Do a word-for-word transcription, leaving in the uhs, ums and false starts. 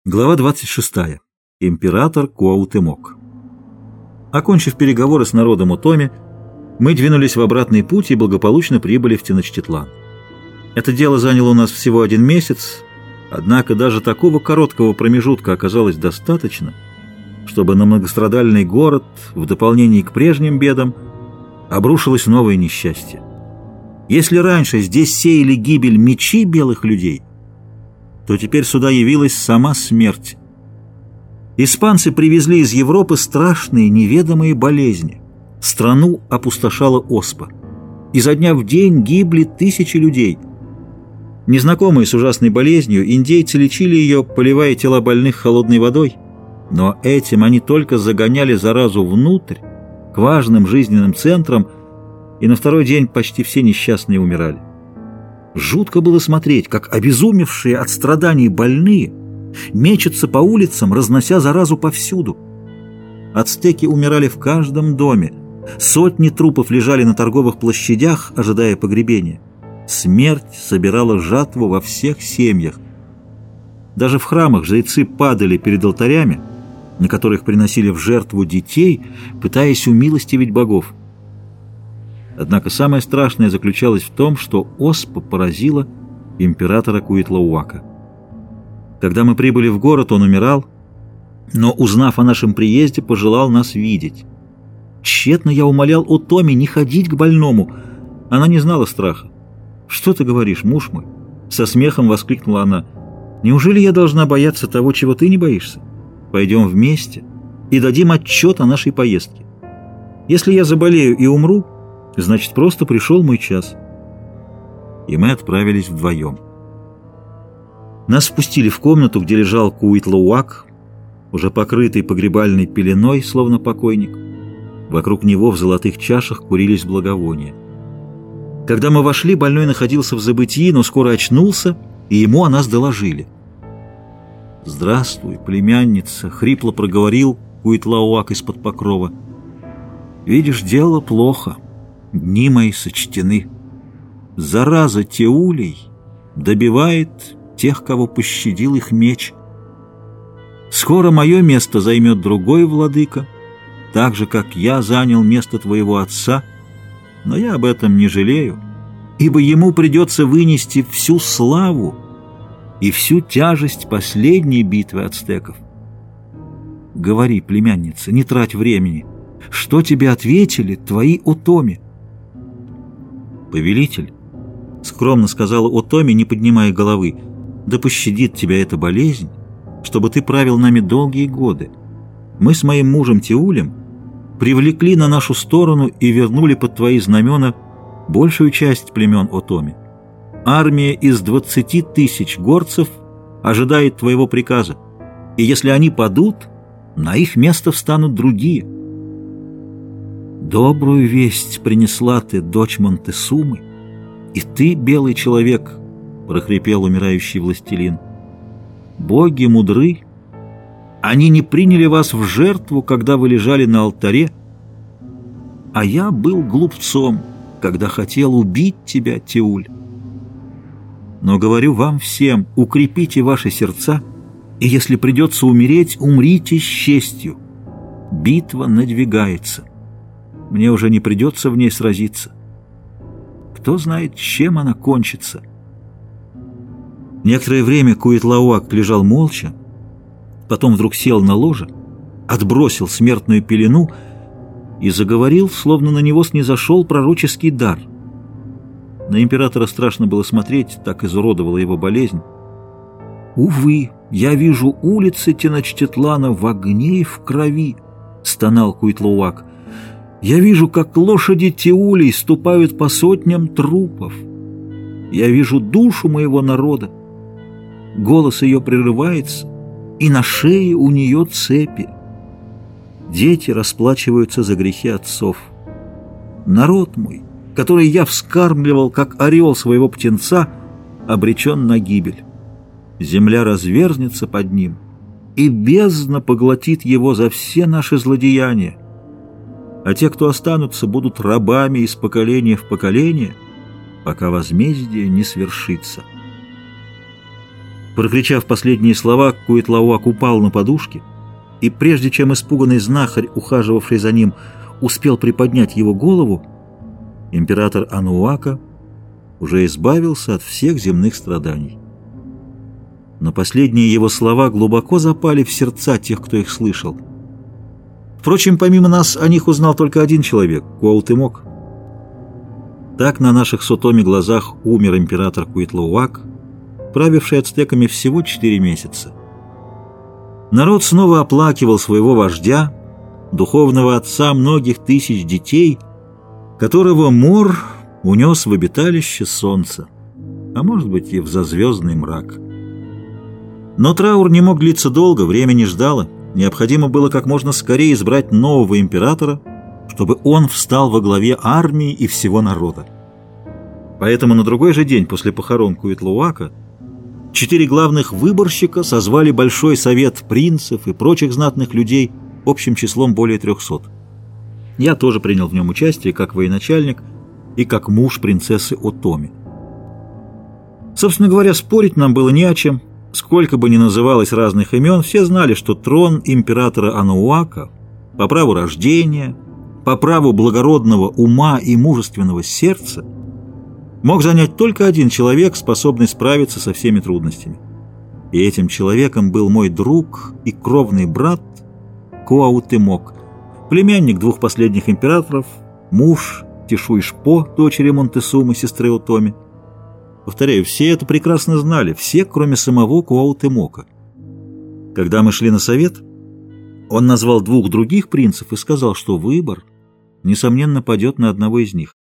Глава двадцать шестая. Император Куаутемок. Окончив переговоры с народом Утоми, мы двинулись в обратный путь и благополучно прибыли в Теночтитлан. Это дело заняло у нас всего один месяц, однако даже такого короткого промежутка оказалось достаточно, чтобы на многострадальный город, в дополнение к прежним бедам, обрушилось новое несчастье. Если раньше здесь сеяли гибель мечи белых людей, то теперь сюда явилась сама смерть. Испанцы привезли из Европы страшные неведомые болезни. Страну опустошала оспа. Изо дня в день гибли тысячи людей. Незнакомые с ужасной болезнью, индейцы лечили ее, поливая тела больных холодной водой, но этим они только загоняли заразу внутрь, к важным жизненным центрам, и на второй день почти все несчастные умирали. Жутко было смотреть, как обезумевшие от страданий больные мечутся по улицам, разнося заразу повсюду. Ацтеки умирали в каждом доме. Сотни трупов лежали на торговых площадях, ожидая погребения. Смерть собирала жатву во всех семьях. Даже в храмах жрецы падали перед алтарями, на которых приносили в жертву детей, пытаясь умилостивить богов. Однако самое страшное заключалось в том, что оспа поразила императора Куитлауака. Когда мы прибыли в город, он умирал, но, узнав о нашем приезде, пожелал нас видеть. Тщетно я умолял Утоми не ходить к больному. Она не знала страха. «Что ты говоришь, муж мой?» Со смехом воскликнула она. «Неужели я должна бояться того, чего ты не боишься? Пойдем вместе и дадим отчет о нашей поездке. Если я заболею и умру, значит, просто пришел мой час». И мы отправились вдвоем. Нас спустили в комнату, где лежал Куитлауак, уже покрытый погребальной пеленой, словно покойник. Вокруг него в золотых чашах курились благовония. Когда мы вошли, больной находился в забытии, но скоро очнулся, и ему о нас доложили. «Здравствуй, племянница», — хрипло проговорил Куитлауак из-под покрова. «Видишь, дело плохо. Дни мои сочтены. Зараза Теулей добивает тех, кого пощадил их меч. Скоро мое место займет другой владыка, так же, как я занял место твоего отца, но я об этом не жалею, ибо ему придется вынести всю славу и всю тяжесть последней битвы ацтеков. Говори, племянница, не трать времени. Что тебе ответили твои Утоми?» «Повелитель», — скромно сказала Утоми, не поднимая головы, — «да пощадит тебя эта болезнь, чтобы ты правил нами долгие годы. Мы с моим мужем Теулем привлекли на нашу сторону и вернули под твои знамена большую часть племен Утоми. Армия из двадцати тысяч горцев ожидает твоего приказа, и если они падут, на их место встанут другие. Добрую весть принесла ты, дочь Монтесумы, и ты, белый человек, — прохрипел умирающий властелин. Боги мудры, они не приняли вас в жертву, когда вы лежали на алтаре, а я был глупцом, когда хотел убить тебя, Теуль. Но говорю вам всем, укрепите ваши сердца, и если придется умереть, умрите с честью. Битва надвигается. Мне уже не придется в ней сразиться. Кто знает, чем она кончится». Некоторое время Куитлауак лежал молча, потом вдруг сел на ложе, отбросил смертную пелену и заговорил, словно на него снизошел пророческий дар. На императора страшно было смотреть, так изуродовала его болезнь. «Увы, я вижу улицы Теночтитлана в огне и в крови», — стонал Куитлауак. «Я вижу, как лошади Теулей ступают по сотням трупов. Я вижу душу моего народа. Голос ее прерывается, и на шее у нее цепи. Дети расплачиваются за грехи отцов. Народ мой, который я вскармливал, как орел своего птенца, обречен на гибель. Земля разверзнется под ним, и бездна поглотит его за все наши злодеяния. А те, кто останутся, будут рабами из поколения в поколение, пока возмездие не свершится». Прокричав последние слова, Куитлауак упал на подушки, и прежде чем испуганный знахарь, ухаживавший за ним, успел приподнять его голову, император Ануака уже избавился от всех земных страданий. Но последние его слова глубоко запали в сердца тех, кто их слышал. Впрочем, помимо нас, о них узнал только один человек — Куаутемок. Так на наших Сотоми глазах умер император Куитлауак, правивший ацтеками всего четыре месяца. Народ снова оплакивал своего вождя, духовного отца многих тысяч детей, которого Мор унес в обиталище солнца, а может быть и в зазвездный мрак. Но траур не мог длиться долго, время не ждало. Необходимо было как можно скорее избрать нового императора, чтобы он встал во главе армии и всего народа. Поэтому на другой же день после похорон Куитлауака четыре главных выборщика созвали большой совет принцев и прочих знатных людей общим числом более трехсот. Я тоже принял в нем участие как военачальник и как муж принцессы Отоми. Собственно говоря, спорить нам было не о чем. Сколько бы ни называлось разных имен, все знали, что трон императора Ануака по праву рождения, по праву благородного ума и мужественного сердца мог занять только один человек, способный справиться со всеми трудностями. И этим человеком был мой друг и кровный брат Куаутемок, племянник двух последних императоров, муж Тишуишпо, дочери Монтесумы, сестры Отоми. Повторяю, все это прекрасно знали, все, кроме самого Куаутемока. Когда мы шли на совет, он назвал двух других принцев и сказал, что выбор, несомненно, падет на одного из них.